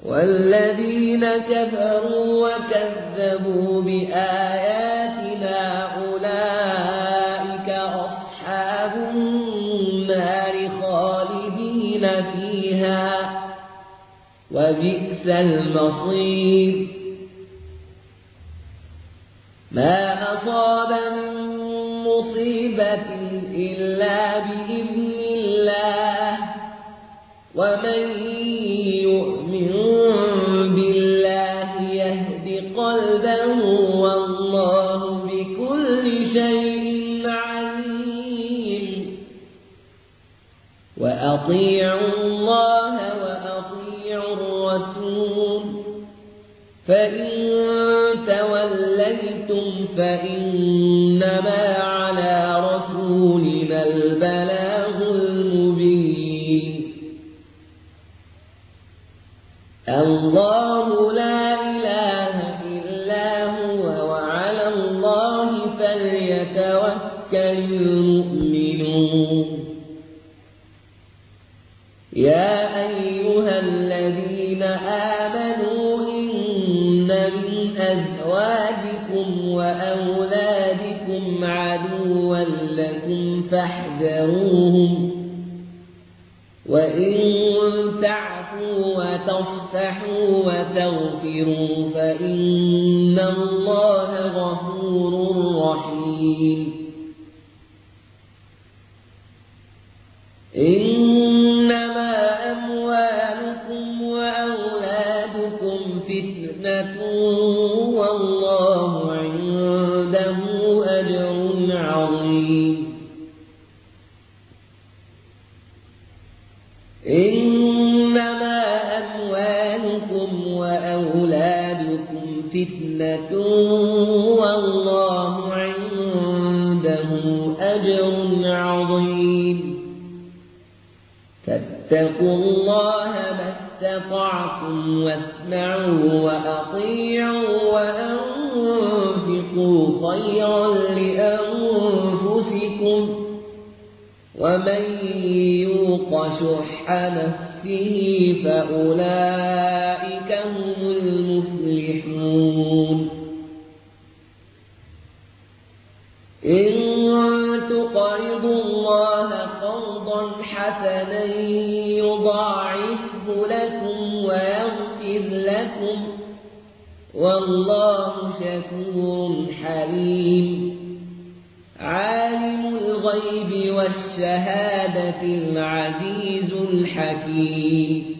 والذين كفروا وكذبوا بآياتنا أولئك أصحاب النار خالدين فيها وبئس المصير. ما أصاب من مصيبة إلا بإذن الله ومن يؤمن بالله يهد قلبه والله بكل شيء عليم. وأطيعوا الله وأطيعوا الرسول فإن توليتم فإنما على رسولنا البلاغ المبين. الله لا إله إلا هو وعلى الله فليتوكل المؤمنون. يا أيها الذين آمنوا إن من أزواجكم وأولادكم عدوا لكم فاحذروهم وإن تعفوا وتصفحوا وتغفروا فإن الله غفور رحيم. إنما أموالكم وأولادكم فتنة والله عنده أجر عظيم. إنما أموالكم وأولادكم فتنة والله عنده أجر عظيم. فاتقوا الله ما استطعتم واسمعوا وأطيعوا وأنفقوا خيرا لأنفسكم ومن يوق شح نفسه فأولئك هم المفلحون. إن تقرضوا الله قرضا حسنا يضاعفه لكم ويغفر لكم والله شكور حليم. عالم الغيب والشهادة العزيز الحكيم.